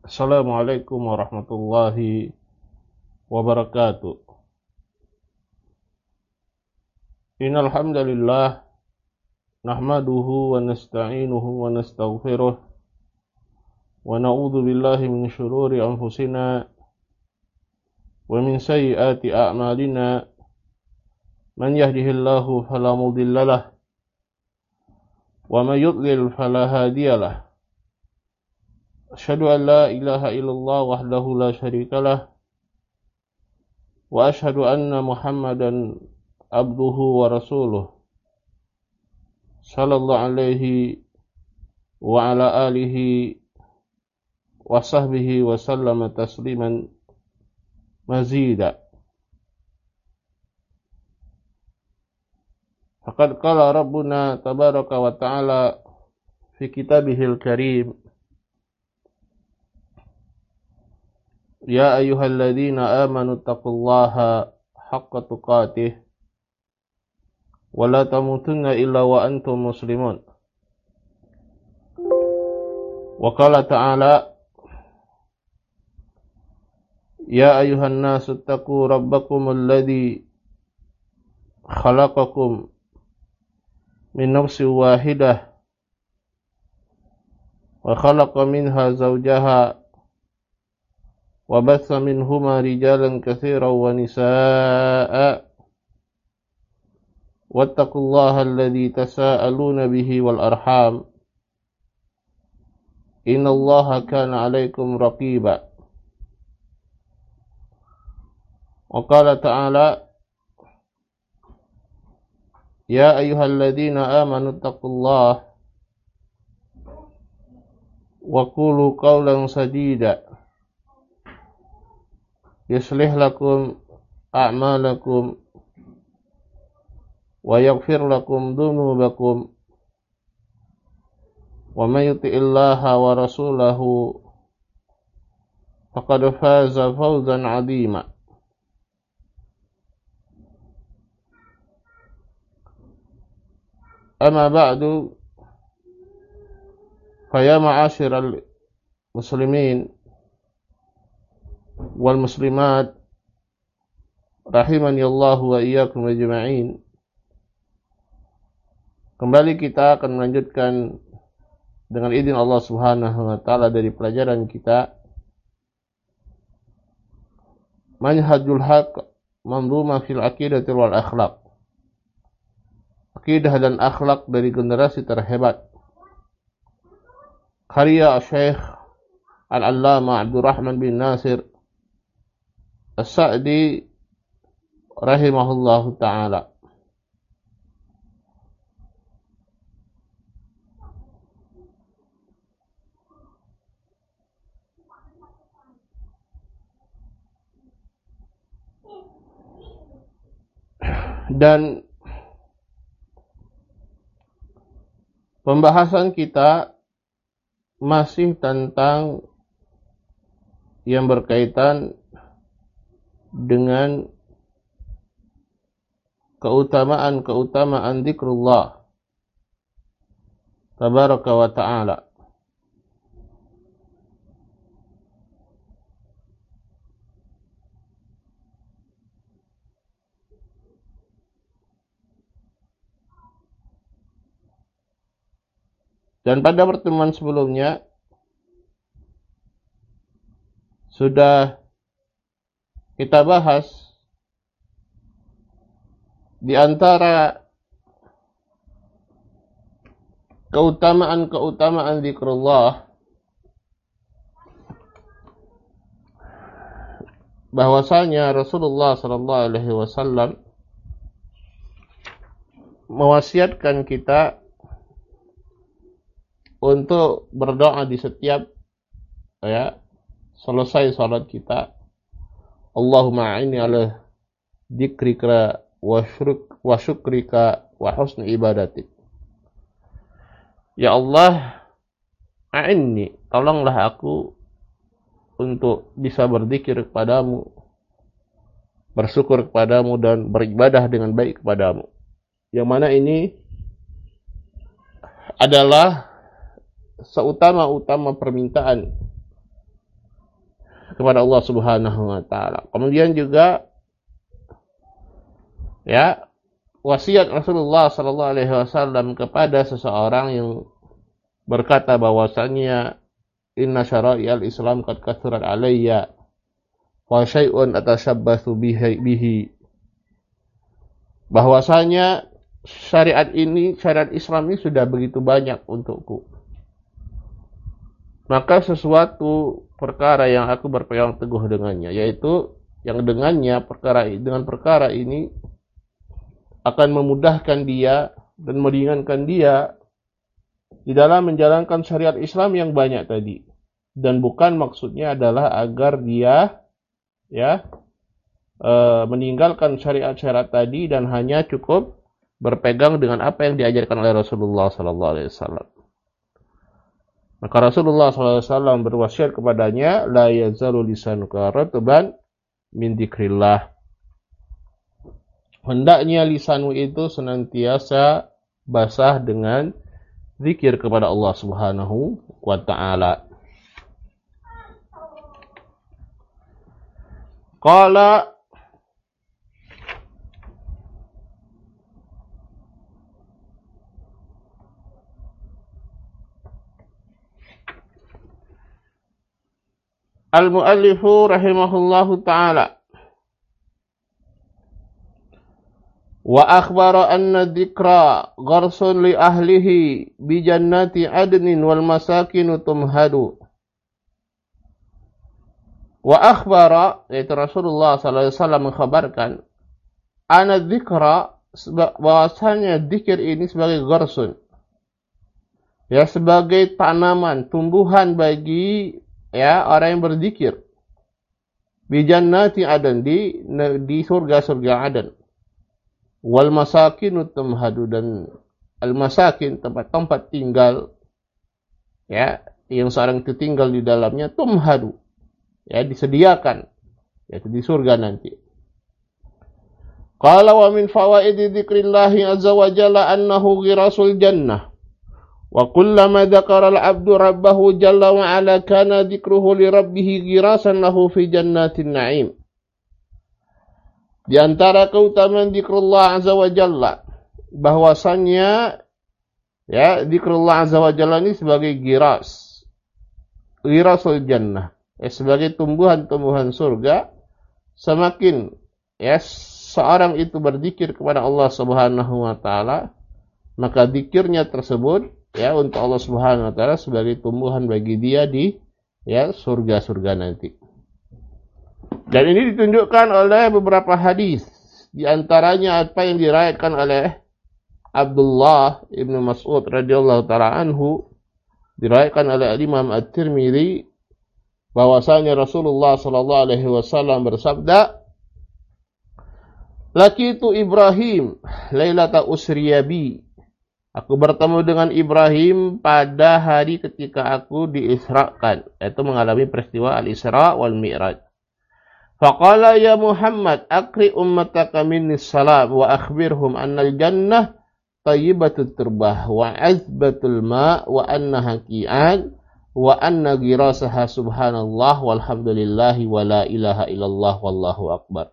Assalamualaikum warahmatullahi wabarakatuh. Innal hamdalillah nahmaduhu wa nasta'inuhu wa nastaghfiruh wa na'udzu billahi min shururi anfusina wa min sayyiati a'malina. Man yahdihillahu fala mudhillalah wa man yudlil fala hadiyalah. Asyhadu an la ilaha illallah wahdahu la syarikalah wa asyhadu anna Muhammadan abduhu wa rasuluh sallallahu alaihi wa ala alihi wa sahbihi wa sallama tasliman mazida. Faqad qala rabbuna tabaraka wa ta'ala fi kitabihil karim, ya ayyuhalladzina amanu taqullaha haqqa tuqatih wa la tamutunna illa wa antum muslimun. Wa qala ta'ala, ya ayyuhan nasu taqu rabbakum alladzi khalaqakum min nafsin wahidah wa khalaqa minha zawjaha wa batha minhuma rijalan katsiran wa nisaa'a wattaqullaha alladzi tasaaluna bihi wal arham innallaha kana 'alaikum raqiba. Wa qala ta'ala, ya ayyuhalladzina amanu taqullaha wa qulu qawlan sadida yuslih lakum a'malakum wa yaghfir lakum dhunubakum wa may yuti'illaha wa rasulahu faqad faza fawzan 'azima. Amma ba'du, fa ya ma'asyiral muslimin wal muslimat rahimani Allah wa iyyakum ajma'in. Kembali kita akan melanjutkan dengan izin Allah Subhanahu wa taala dari pelajaran kita Manhajul Haq Manzumah fil Aqidati wal Akhlaq, akidah dan akhlak dari generasi terhebat, karya Syekh Al-Allamah Abdurrahman bin Nasir As-Sa'di rahimahullahu ta'ala. Dan pembahasan kita masih tentang yang berkaitan dengan keutamaan zikrullah tabaraka wa ta'ala. Dan pada pertemuan sebelumnya sudah kita bahas di antara keutamaan zikrullah bahwasanya Rasulullah sallallahu alaihi wasallam mewasiatkan kita untuk berdoa di setiap selesai salat kita, Allahumma a'inni ala dzikrika wa syukrika wa husni ibadatik. Ya Allah, a'inni, tolonglah aku untuk bisa berzikir kepadamu, bersyukur kepadamu, dan beribadah dengan baik kepadamu. Yang mana ini adalah seutama-utama permintaan kepada Allah Subhanahu wa taala. Kemudian juga ya, wasiat Rasulullah sallallahu alaihi wasallam kepada seseorang yang berkata bahwasanya inna syara'i'al Islam qad kathurat alayya wa syai'un atashabbathu bihi, bahwasanya syariat Islam ini sudah begitu banyak untukku, maka sesuatu perkara yang aku berpegang teguh dengannya, yaitu yang dengan perkara ini akan memudahkan dia dan meringankan dia di dalam menjalankan syariat Islam yang banyak tadi. Dan bukan maksudnya adalah agar dia meninggalkan syariat-syariat tadi dan hanya cukup berpegang dengan apa yang diajarkan oleh Rasulullah sallallahu alaihi wasallam. Maka Rasulullah sallallahu alaihi wasallam berwasiat kepadanya, la yazalu lisanuka ratban min dzikrillah. Hendaknya lisanmu itu senantiasa basah dengan zikir kepada Allah Subhanahu wa taala. Qala al-muallifu rahimahullahu ta'ala wa akhbara anna dzikra gharsun li ahlihi bi jannati adnin wal masakin tumhadu. Wa akhbara, yaitu Rasulullah sallallahu alaihi wasallam mengkhabarkan, anna dzikra, bahwasanya dzikir ini sebagai gharsun, ya, sebagai tanaman, tumbuhan bagi orang yang berzikir, bi jannati adn, di surga-surga Aden, wal masakin tumhadu, dan al masakin, tempat-tempat tinggal yang seorang itu tinggal di dalamnya, tumhadu, disediakan, yaitu di surga nanti. Qala wa min fawaidi dzikrillahi azza wa jalla annahu ghirasul jannah, wa kullama dzakara al-'abdu rabbahu jalla wa 'ala kana dzikruhu li rabbih ghirasan lahu fi jannatin na'im. Di antara keutamaan zikrullah azza wa jalla, bahwasannya zikrullah azza wa jalla ini sebagai ghirasul jannah, sebagai tumbuhan-tumbuhan surga. Semakin seorang itu berzikir kepada Allah Subhanahu wa taala, maka zikirnya tersebut untuk Allah Subhanahu wa taala sebagai tumbuhan bagi dia di surga-surga nanti. Dan ini ditunjukkan oleh beberapa hadis, di antaranya apa yang diriwayatkan oleh Abdullah ibnu Mas'ud radhiyallahu taala anhu, diriwayatkan oleh Imam At-Tirmidzi, bahwasanya Rasulullah sallallahu alaihi wasallam bersabda, laqitu Ibrahim lailata usriya bi, aku bertemu dengan Ibrahim pada hari ketika aku diisrakan, yaitu mengalami peristiwa al-Isra wal Mi'raj. Faqala ya Muhammad akri ummataka minnis salam wa akhbirhum annal jannah tayyibatut turbah wa azbatul ma' wa annaha qi'an wa anna ghirasaha subhanallah walhamdulillahi wa la ilaha illallah wallahu akbar.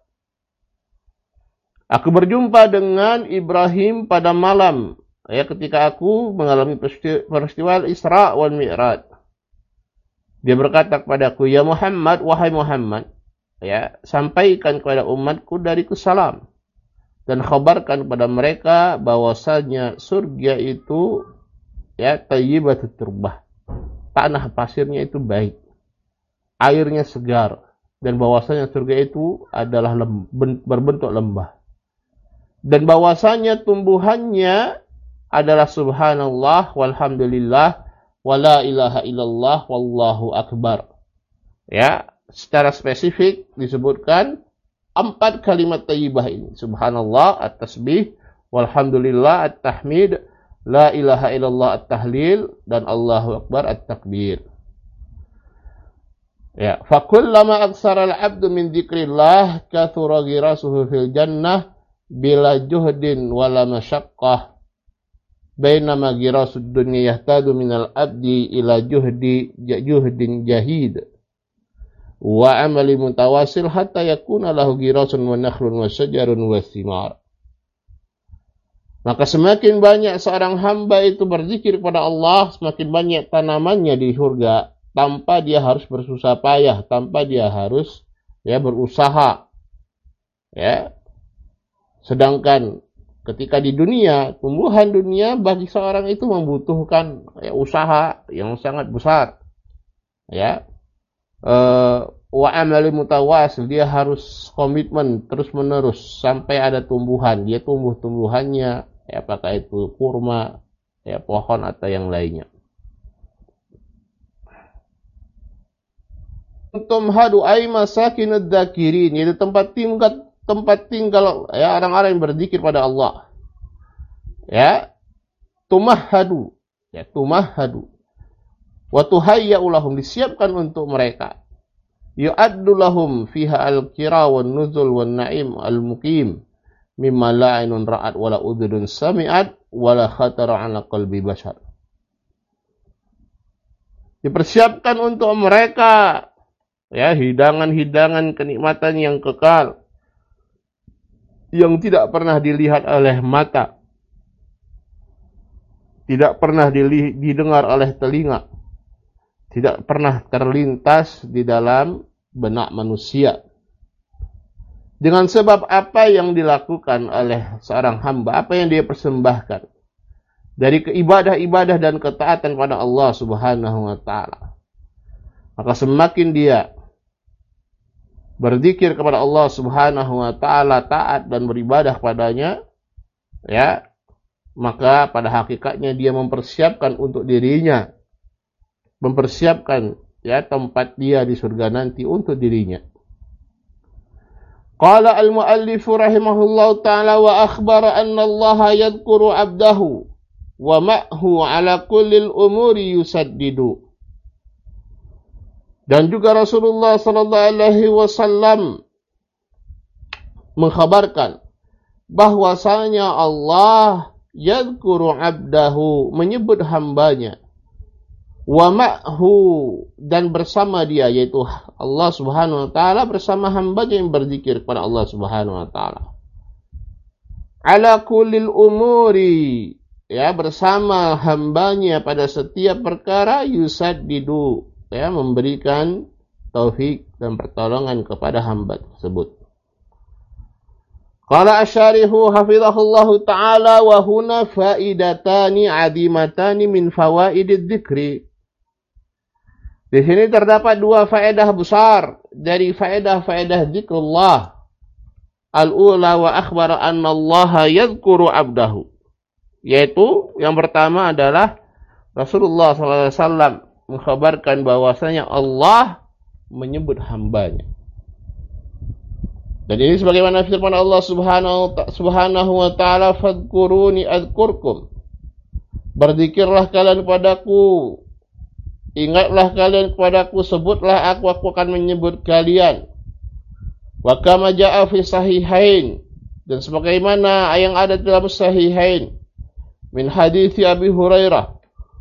Aku berjumpa dengan Ibrahim pada malam ketika aku mengalami peristiwa Isra wal Mi'raj. Dia berkata kepadaku, ya Muhammad, wahai Muhammad, sampaikan kepada umatku dariku salam dan khabarkan kepada mereka bahwasanya surga itu tayyibatut turbah, tanah pasirnya itu baik, airnya segar, dan bahwasanya surga itu adalah berbentuk lembah, dan bahwasanya tumbuhannya adalah subhanallah walhamdulillah wala ilaha illallah wallahu akbar. Secara spesifik disebutkan 4 kalimat thayyibah ini, subhanallah at-tasbih, walhamdulillah at-tahmid, la ilaha illallah at-tahlil, dan Allahu akbar at-takbir. Fa kullama aksara al-'abdu min dzikrillah kathura ghirasuhu fil jannah bila juhdin wala masyaqqah, bainama ghirasud dunya yahtadu minal abdi ila juhdin jahid, wa amali mutawasil hatta yakuna lahu girasun wa nakhlun wa syajarun wa thimar. Maka semakin banyak seorang hamba itu berzikir kepada Allah, semakin banyak tanamannya di surga tanpa dia harus bersusah payah, tanpa dia harus berusaha. Ya. Sedangkan ketika di dunia, tumbuhan dunia bagi seorang itu membutuhkan usaha yang sangat besar. Ya. Wa amali mutawasil, dia harus komitmen terus-menerus sampai ada tumbuhan, dia tumbuh-tumbuhannya, apakah itu kurma, pohon atau yang lainnya. Tumhadu ay masakinud dzakirin, yaitu tempat tinggal orang-orang yang berzikir pada Allah. Ya, tumahhadu, tumahhadu. Wa tuhayya'u lahum, disiapkan untuk mereka. Yu'addu lahum fiha al-kira wan nuzul wan na'im al-muqim mimma la 'ainun ra'at wala udhunun sami'at wala khatara 'ala qalbi bashar. Dipersiapkan untuk mereka hidangan-hidangan kenikmatan yang kekal yang tidak pernah dilihat oleh mata, tidak pernah didengar oleh telinga, tidak pernah terlintas di dalam benak manusia. Dengan sebab apa yang dilakukan oleh seorang hamba, apa yang dia persembahkan dari keibadah-ibadah dan ketaatan pada Allah Subhanahu wa taala. Maka semakin dia berzikir kepada Allah Subhanahu wa taala, taat dan beribadah padanya, maka pada hakikatnya dia mempersiapkan untuk dirinya, mempersiapkan tempat dia di surga nanti untuk dirinya. Qala al-muallif rahimahullahu ta'ala wa akhbara anna Allah yadhkuru 'abdahu wa ma'hu 'ala kulli al-umuri yusaddidu. Dan juga Rasulullah sallallahu alaihi wasallam mengkhabarkan bahwasanya Allah yadhkuru 'abdahu, menyebut hambanya, wa ma'hu, dan bersama dia, yaitu Allah Subhanahu wa taala bersama hambanya yang berzikir kepada Allah Subhanahu wa taala. Ala kullil umuri, bersama hambanya pada setiap perkara, yusaddidu, memberikan taufik dan pertolongan kepada hamba tersebut. Qala asyarihu hafizahullahu ta'ala wa huna faidatani 'azimatani min fawaididz dzikri. Di sini terdapat dua faedah besar dari faedah-faedah zikrullah. Al-ula wa akhbara anna Allah yadhkuru 'abdahu. Yaitu yang pertama adalah Rasulullah SAW mengkhabarkan bahwasanya Allah menyebut hambanya. Dan ini sebagaimana firman Allah Subhanahu wa taala, fadhkuruni adzkurkum. Berzikirlah kalian kepadaku, ingatlah kalian kepadaku, sebutlah aku akan menyebut kalian. Wa kama jaa fi sahihain, dan sebagaimana yang ada dalam sahihain, min hadits Abi Hurairah,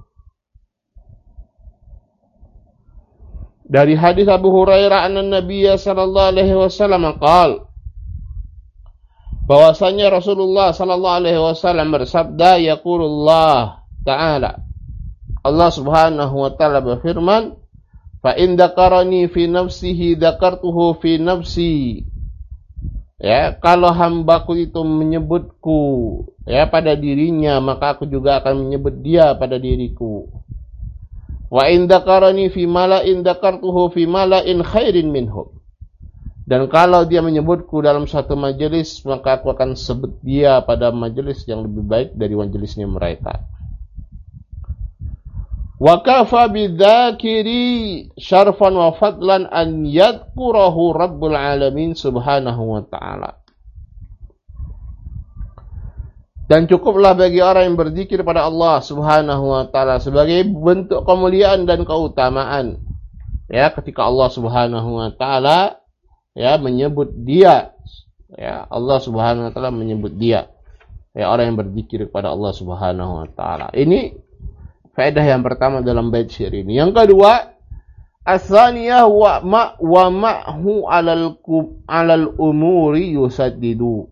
dari hadis Abu Hurairah anna Nabiy sallallahu alaihi wasallam qaal, bahwasanya Rasulullah sallallahu alaihi wasallam bersabda, yaqulullah ta'ala, Allah Subhanahu wa taala berfirman, fa in dzakarani fi nafsihi dzakartuhu fi nafsi. Kalau hambaku itu menyebutku pada dirinya, maka aku juga akan menyebut dia pada diriku. Wa in dzakarani fi mala'in dzakartuhu fi mala'in khairin minhum. Dan kalau dia menyebutku dalam satu majelis, maka aku akan sebut dia pada majelis yang lebih baik dari majelisnya mereka. Wa kafa bidzakiri syarfan wa fadlan an yadhkurahu rabbul alamin subhanahu wa ta'ala. Dan cukuplah bagi orang yang berzikir pada Allah Subhanahu wa taala sebagai bentuk kemuliaan dan keutamaan. Ketika Allah Subhanahu wa taala menyebut dia, Allah Subhanahu wa taala menyebut dia. Orang yang berzikir kepada Allah Subhanahu wa taala. Ini faedah yang pertama dalam bait syair ini. Yang kedua, As-tsaniyah wa ma'hu 'alal umuri yusaddidu.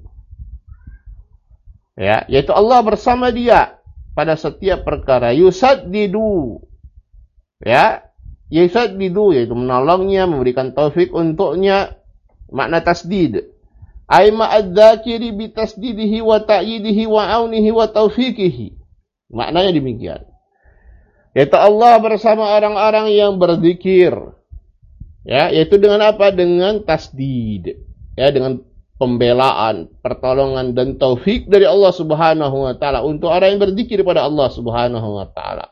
Ya, yaitu Allah bersama dia pada setiap perkara. Yusaddidu. Ya, yusaddidu yaitu menolongnya, memberikan taufik untuknya. Makna tasdid. Ay ma'adzakiri bi tasdidihi wa ta'yidihi wa aunihi wa taufiqihi. Maknanya demikian. Yaitu Allah bersama orang-orang yang berzikir. Ya, yaitu dengan apa? Dengan tasdid. Ya, dengan pembelaan, pertolongan dan taufik dari Allah Subhanahu wa taala untuk orang yang berzikir pada Allah Subhanahu wa taala.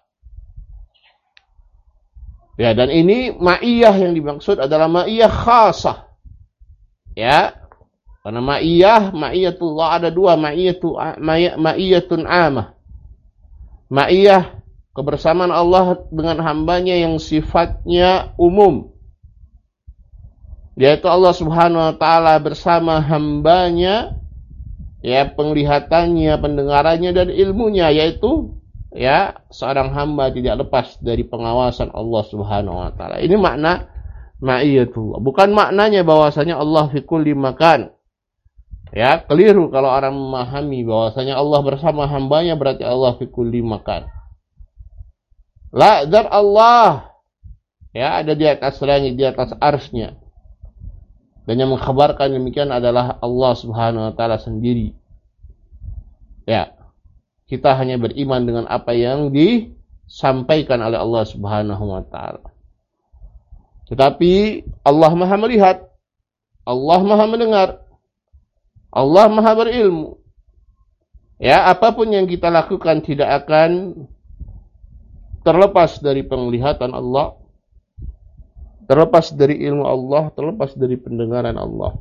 Ya, dan ini ma'iyah yang dimaksud adalah ma'iyah khasah. Ya. Karena ma'iyatullah ada dua, ma'iyatun amah. Ma'iyah kebersamaan Allah dengan hambanya yang sifatnya umum. Yaitu Allah Subhanahu wa taala bersama hambanya, ya, penglihatannya, pendengarannya dan ilmunya, yaitu ya seorang hamba tidak lepas dari pengawasan Allah Subhanahu wa taala. Ini makna ma'iyatullah. Bukan maknanya bahwasanya Allah fi kulli makan. Ya, keliru kalau orang memahami bahwasanya Allah bersama hambanya berarti Allah fi kulli makan. La, zat Allah ya ada di atas langit, di atas arsy-Nya. Dan yang mengkhabarkan demikian adalah Allah Subhanahu wa taala sendiri. Ya. Kita hanya beriman dengan apa yang disampaikan oleh Allah Subhanahu wa taala. Tetapi Allah Maha melihat, Allah Maha mendengar, Allah Maha berilmu. Ya, apapun yang kita lakukan tidak akan terlepas dari penglihatan Allah, terlepas dari ilmu Allah, terlepas dari pendengaran Allah.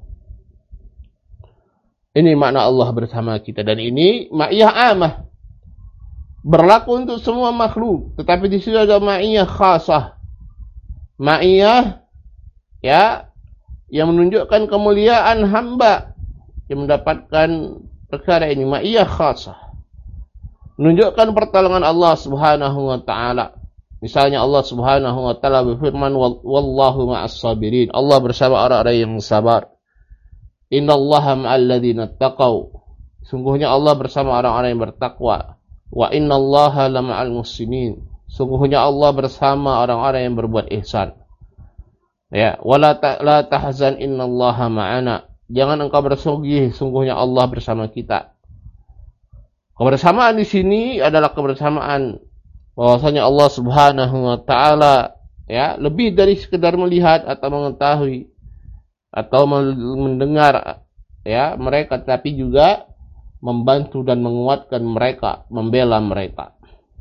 Ini makna Allah bersama kita, dan ini ma'iyah amah. Berlaku untuk semua makhluk, tetapi di sini ada ma'iyah khasah. Ma'iyah ya yang menunjukkan kemuliaan hamba yang mendapatkan perkara ini, ma'iyah khasah. Menunjukkan pertolongan Allah Subhanahu wa taala. Misalnya Allah Subhanahu wa taala berfirman, wallahu ma'as sabirin. Allah bersama orang-orang yang sabar. Innallaha ma'al ladzina taqaw. Sungguhnya Allah bersama orang-orang yang bertakwa. Wa innallaha lama'al muhsinin. Sungguhnya Allah bersama orang-orang yang berbuat ihsan. Ya, wala la tahzan innallaha ma'ana. Jangan engkau bersedih, sungguhnya Allah bersama kita. Kebersamaan di sini adalah kebersamaan bahwasanya Allah Subhanahu wa taala ya lebih dari sekedar melihat atau mengetahui atau mendengar ya mereka, tapi juga membantu dan menguatkan mereka, membela mereka.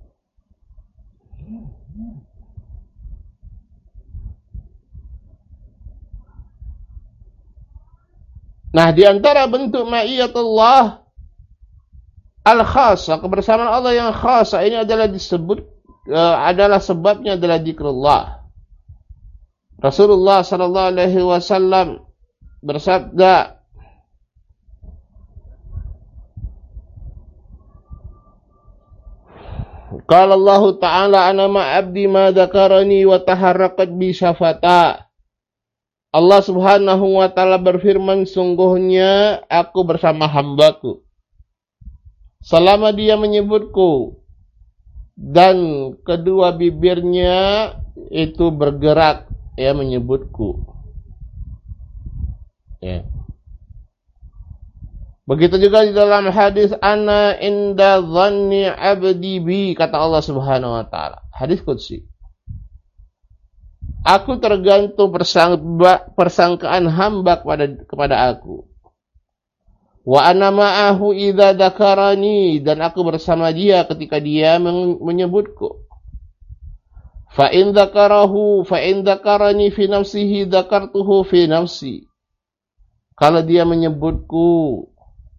Nah, di antara bentuk ma'iyatullah al-khasa, kebersamaan Allah yang khasa ini adalah disebut adalah sebabnya adalah zikrullah. Rasulullah sallallahu alaihi wasallam bersabda, qala Allah ta'ala ana ma'abdi ma dzakarani wa taharrakat bi syafata. Allah Subhanahu wa taala berfirman, sungguhnya aku bersama hambaku selama dia menyebutku dan kedua bibirnya itu bergerak ya menyebutku. Ya. Begitu juga di dalam hadis ana inda dhanni abdi bi, kata Allah Subhanahu wa taala. Hadis qudsi. Aku tergantung persangkaan hamba kepada aku. Wa ana ma'ahu idza dzakarani, dan aku bersama dia ketika dia menyebutku. Fa in dzakarani fi nafsihi dzakartuhu fi nafsi. Kalau dia menyebutku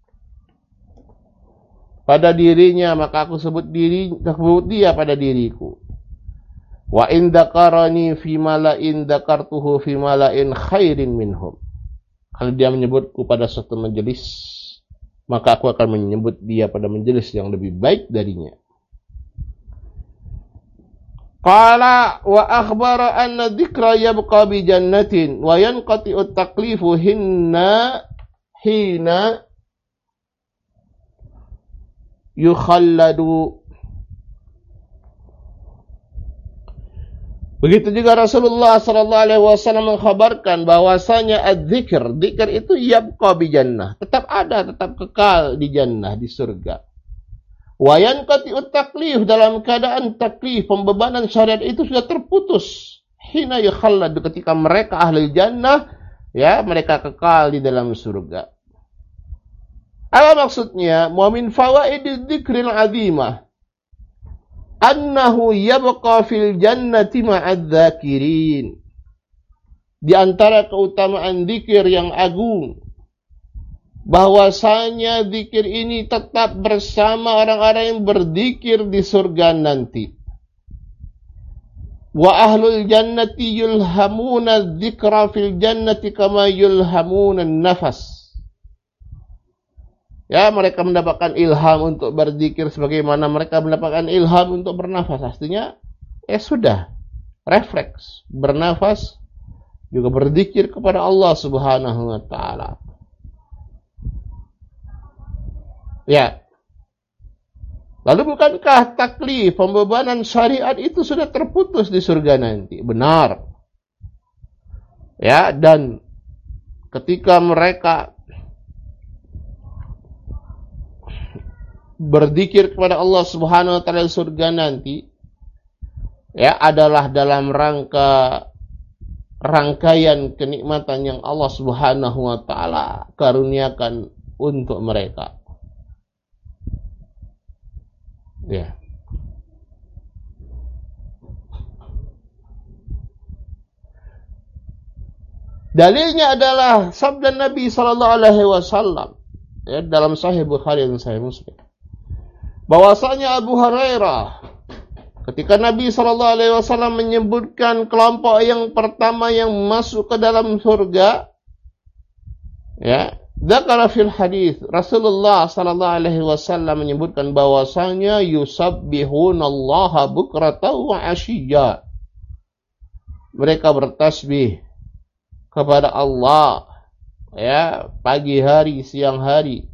pada dirinya, maka aku sebut dia pada diriku. Wa in dzakarani fi mala'in dzakartuhu fi mala'in khairin minhum. Kalau dia menyebutku pada suatu majelis, maka aku akan menyebut dia pada majelis yang lebih baik darinya. Qala wa akhbara anna dzikra yabqa bi jannatin wa yanqati'u at-taklifu hina yukhalladu. Begitu juga Rasulullah sallallahu alaihi wasallam mengkhabarkan bahwasanya dzikir itu yabqa bi jannah, tetap ada, tetap kekal di jannah, di surga. Wa yanqati'ut taklif, dalam keadaan taklif, pembebanan syariat itu sudah terputus. Hina yukhalladu, ketika mereka ahli jannah, ya, mereka kekal di dalam surga. Apa maksudnya? Wa min fawaidid dzikril 'azimah annahu yabqa fil jannati ma'adz dzakirin. Di antara keutamaan zikir yang agung, bahwasanya zikir ini tetap bersama orang-orang yang berzikir di surga nanti. Wa ahlul jannati yulhamuna dzikra fil jannati kama yulhamuna nafas. Ya, mereka mendapatkan ilham untuk berzikir sebagaimana mereka mendapatkan ilham untuk bernafas. Artinya, sudah, refleks, bernafas, juga berzikir kepada Allah Subhanahu wa Ta'ala. Ya. Lalu bukankah taklif, pembebanan syariat itu sudah terputus di surga nanti? Benar. Ya, dan ketika mereka berzikir kepada Allah Subhanahu wa Ta'ala di surga nanti, ya, adalah dalam rangkaian kenikmatan yang Allah Subhanahu wa Ta'ala karuniakan untuk mereka. Ya. Dalilnya adalah sabda Nabi sallallahu alaihi wasallam, ya, dalam Sahih Bukhari dan Sahih Muslim, bahwasanya Abu Hurairah, ketika Nabi sallallahu alaihi wasallam menyebutkan kelompok yang pertama yang masuk ke dalam surga, ya, dzakara fil hadis, Rasulullah sallallahu alaihi wasallam menyebutkan bahwasanya yusabbihunallaha bukratan wa ashiyya. Mereka bertasbih kepada Allah, ya, pagi hari, siang hari.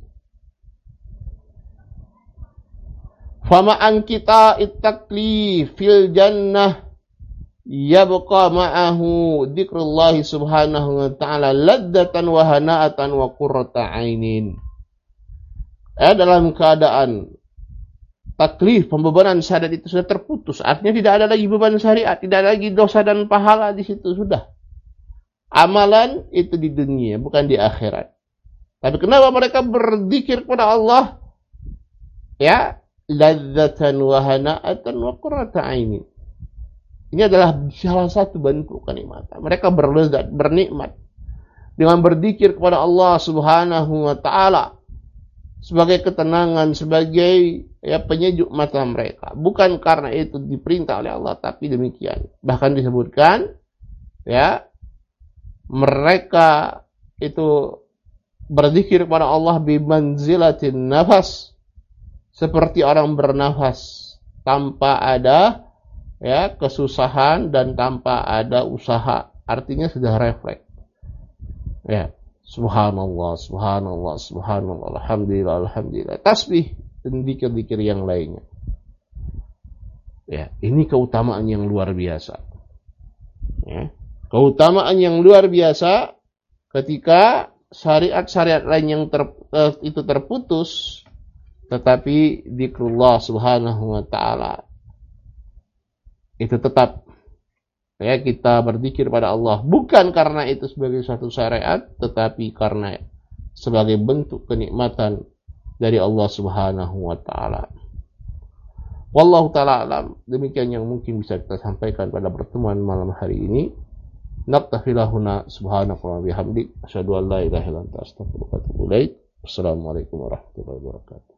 Fama'an kita it-taklif fil jannah yabqa ma'ahu dzikrullahi subhanahu wa ta'ala ladzatan wa hana'atan wa qurrata 'ainin. Dalam keadaan taklif, pembebanan syariat itu sudah terputus. Artinya tidak ada lagi beban syariat, tidak ada lagi dosa dan pahala di situ, sudah. Amalan itu di dunia, bukan di akhirat. Tapi kenapa mereka berzikir kepada Allah? Ya, ladzatan wa hana'atan wa qurrata 'ainin. Ini adalah salah satu bentuk kenikmatan. Mereka berlezat, bernikmat dengan berzikir kepada Allah Subhanahu wa Ta'ala sebagai ketenangan, sebagai, ya, penyejuk mata mereka. Bukan karena itu diperintah oleh Allah, tapi demikian. Bahkan disebutkan, ya, mereka itu berzikir kepada Allah bimanzilatin nafas, seperti orang bernafas tanpa ada, ya, kesusahan dan tanpa ada usaha. Artinya sudah refleks. Ya, subhanallah, subhanallah, subhanallah, alhamdulillah, alhamdulillah. Tasbih dan zikir-zikir yang lainnya. Ya, ini keutamaan yang luar biasa. Ya, keutamaan yang luar biasa ketika syariat-syariat lain yang itu terputus, tetapi zikrullah subhanahu wa ta'ala itu tetap, ya, kita berzikir pada Allah bukan karena itu sebagai suatu syariat, tetapi karena sebagai bentuk kenikmatan dari Allah Subhanahu wa Ta'ala. Wallahu ta'ala alam. Demikian yang mungkin bisa kita sampaikan pada pertemuan malam hari ini. Naktafi lahuna subhanaka wa bihamdik asyhadu an la ilaha illa anta astaghfiruka wa atubu ilaik. Wassalamualaikum warahmatullahi wabarakatuh.